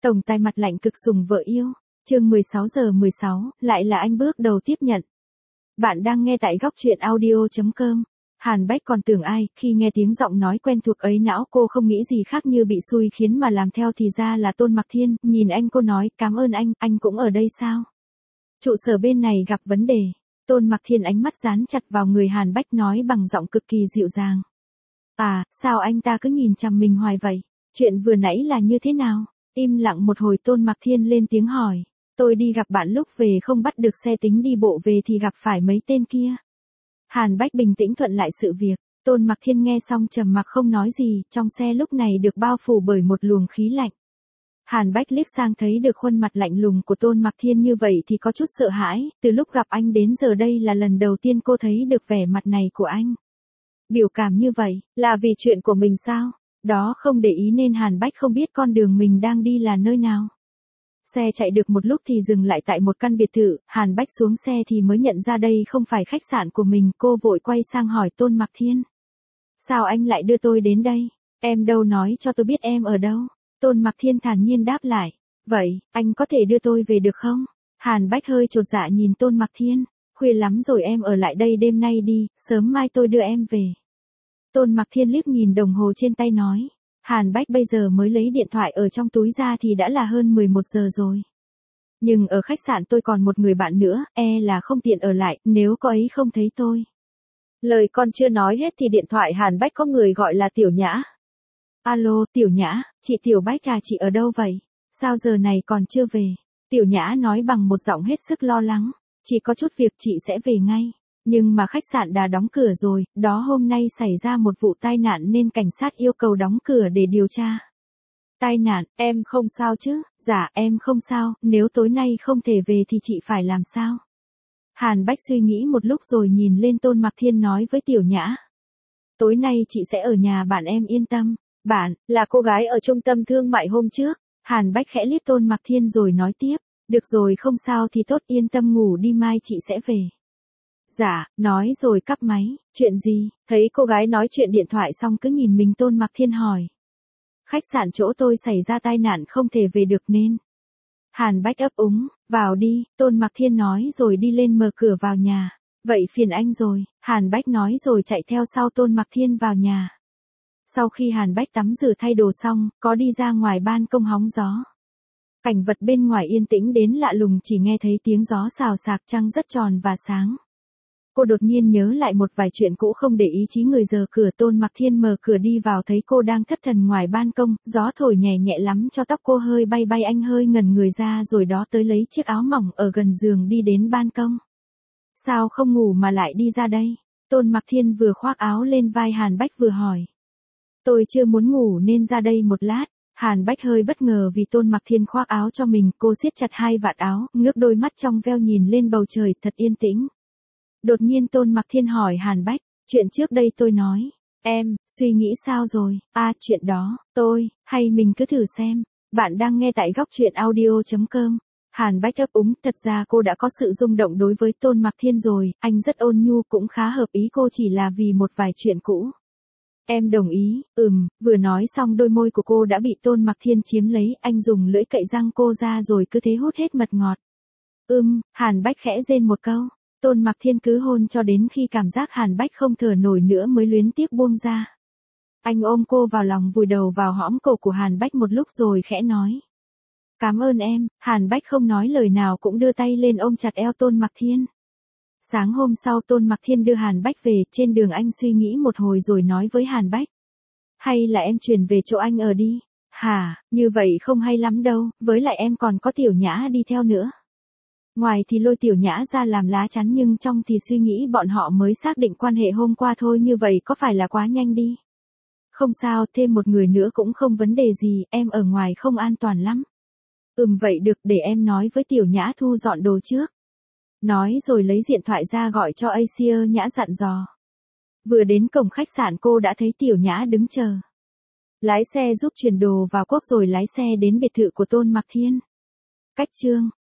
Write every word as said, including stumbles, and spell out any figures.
Tổng tài mặt lạnh cực sủng vợ yêu. Chương mười sáu giờ mười sáu, lại là anh bước đầu tiếp nhận. Bạn đang nghe tại góc truyện audio chấm com. Hàn Bách còn tưởng ai, khi nghe tiếng giọng nói quen thuộc ấy não cô không nghĩ gì khác như bị xui khiến mà làm theo thì ra là Tôn Mặc Thiên, nhìn anh cô nói, cảm ơn anh, anh cũng ở đây sao? Trụ sở bên này gặp vấn đề. Tôn Mặc Thiên ánh mắt dán chặt vào người Hàn Bách nói bằng giọng cực kỳ dịu dàng. À, sao anh ta cứ nhìn chằm mình hoài vậy? Chuyện vừa nãy là như thế nào? Im lặng một hồi Tôn Mặc Thiên lên tiếng hỏi. Tôi đi gặp bạn lúc về không bắt được xe tính đi bộ về thì gặp phải mấy tên kia. Hàn Bách bình tĩnh thuận lại sự việc. Tôn Mặc Thiên nghe xong trầm mặc không nói gì, trong xe lúc này được bao phủ bởi một luồng khí lạnh. Hàn Bách liếc sang thấy được khuôn mặt lạnh lùng của Tôn Mặc Thiên như vậy thì có chút sợ hãi, từ lúc gặp anh đến giờ đây là lần đầu tiên cô thấy được vẻ mặt này của anh. Biểu cảm như vậy, là vì chuyện của mình sao? Đó không để ý nên Hàn Bách không biết con đường mình đang đi là nơi nào. Xe chạy được một lúc thì dừng lại tại một căn biệt thự, Hàn Bách xuống xe thì mới nhận ra đây không phải khách sạn của mình, cô vội quay sang hỏi Tôn Mặc Thiên. Sao anh lại đưa tôi đến đây? Em đâu nói cho tôi biết em ở đâu? Tôn Mặc Thiên thản nhiên đáp lại. Vậy, anh có thể đưa tôi về được không? Hàn Bách hơi chột dạ nhìn Tôn Mặc Thiên. Khuya lắm rồi em ở lại đây đêm nay đi, sớm mai tôi đưa em về. Tôn Mặc Thiên liếc nhìn đồng hồ trên tay nói. Hàn Bách bây giờ mới lấy điện thoại ở trong túi ra thì đã là hơn mười một giờ rồi. Nhưng ở khách sạn tôi còn một người bạn nữa, e là không tiện ở lại, nếu cô ấy không thấy tôi. Lời con chưa nói hết thì điện thoại Hàn Bách có người gọi là Tiểu Nhã. Alo, Tiểu Nhã, chị Tiểu Bách à, chị ở đâu vậy? Sao giờ này còn chưa về? Tiểu Nhã nói bằng một giọng hết sức lo lắng. Chỉ có chút việc chị sẽ về ngay. Nhưng mà khách sạn đã đóng cửa rồi, đó hôm nay xảy ra một vụ tai nạn nên cảnh sát yêu cầu đóng cửa để điều tra. Tai nạn, em không sao chứ? Dạ, em không sao, nếu tối nay không thể về thì chị phải làm sao? Hàn Bách suy nghĩ một lúc rồi nhìn lên Tôn Mặc Thiên nói với Tiểu Nhã. Tối nay chị sẽ ở nhà bạn em yên tâm. Bạn, là cô gái ở trung tâm thương mại hôm trước. Hàn Bách khẽ liếc Tôn Mặc Thiên rồi nói tiếp. Được rồi không sao thì tốt, yên tâm ngủ đi, mai chị sẽ về. Dạ, nói rồi cắp máy. Chuyện gì? Thấy cô gái nói chuyện điện thoại xong cứ nhìn mình Tôn Mặc Thiên hỏi. Khách sạn chỗ tôi xảy ra tai nạn không thể về được nên. Hàn Bách ấp úng, vào đi, Tôn Mặc Thiên nói rồi đi lên mở cửa vào nhà. Vậy phiền anh rồi, Hàn Bách nói rồi chạy theo sau Tôn Mặc Thiên vào nhà. Sau khi Hàn Bách tắm rửa thay đồ xong, có đi ra ngoài ban công hóng gió. Cảnh vật bên ngoài yên tĩnh đến lạ lùng, chỉ nghe thấy tiếng gió xào xạc, trăng rất tròn và sáng. Cô đột nhiên nhớ lại một vài chuyện cũ không để ý chí người giờ cửa. Tôn Mặc Thiên mở cửa đi vào thấy cô đang thất thần ngoài ban công, gió thổi nhẹ nhẹ lắm cho tóc cô hơi bay bay, anh hơi ngẩn người ra rồi đó tới lấy chiếc áo mỏng ở gần giường đi đến ban công. Sao không ngủ mà lại đi ra đây? Tôn Mặc Thiên vừa khoác áo lên vai Hàn Bách vừa hỏi. Tôi chưa muốn ngủ nên ra đây một lát. Hàn Bách hơi bất ngờ vì Tôn Mặc Thiên khoác áo cho mình, cô siết chặt hai vạt áo, ngước đôi mắt trong veo nhìn lên bầu trời thật yên tĩnh. Đột nhiên Tôn Mặc Thiên hỏi Hàn Bách, chuyện trước đây tôi nói, em, suy nghĩ sao rồi? À, chuyện đó, tôi, hay mình cứ thử xem. Bạn đang nghe tại góc truyện audio chấm com. Hàn Bách ấp úng, thật ra cô đã có sự rung động đối với Tôn Mặc Thiên rồi, anh rất ôn nhu cũng khá hợp ý cô, chỉ là vì một vài chuyện cũ. Em đồng ý, ừm, vừa nói xong đôi môi của cô đã bị Tôn Mặc Thiên chiếm lấy, anh dùng lưỡi cậy răng cô ra rồi cứ thế hút hết mật ngọt. Ừm, Hàn Bách khẽ rên một câu. Tôn Mặc Thiên cứ hôn cho đến khi cảm giác Hàn Bách không thở nổi nữa mới luyến tiếc buông ra. Anh ôm cô vào lòng vùi đầu vào hõm cổ của Hàn Bách một lúc rồi khẽ nói. Cảm ơn em. Hàn Bách không nói lời nào cũng đưa tay lên ôm chặt eo Tôn Mặc Thiên. Sáng hôm sau Tôn Mặc Thiên đưa Hàn Bách về, trên đường anh suy nghĩ một hồi rồi nói với Hàn Bách. Hay là em chuyển về chỗ anh ở đi. Hả, như vậy không hay lắm đâu, với lại em còn có Tiểu Nhã đi theo nữa. Ngoài thì lôi Tiểu Nhã ra làm lá chắn nhưng trong thì suy nghĩ bọn họ mới xác định quan hệ hôm qua thôi, như vậy có phải là quá nhanh đi. Không sao, thêm một người nữa cũng không vấn đề gì, em ở ngoài không an toàn lắm. Ừm vậy được, để em nói với Tiểu Nhã thu dọn đồ trước. Nói rồi lấy điện thoại ra gọi cho Asia. Nhã dặn dò. Vừa đến cổng khách sạn cô đã thấy Tiểu Nhã đứng chờ. Lái xe giúp chuyển đồ vào cốp rồi lái xe đến biệt thự của Tôn Mặc Thiên. Cách chương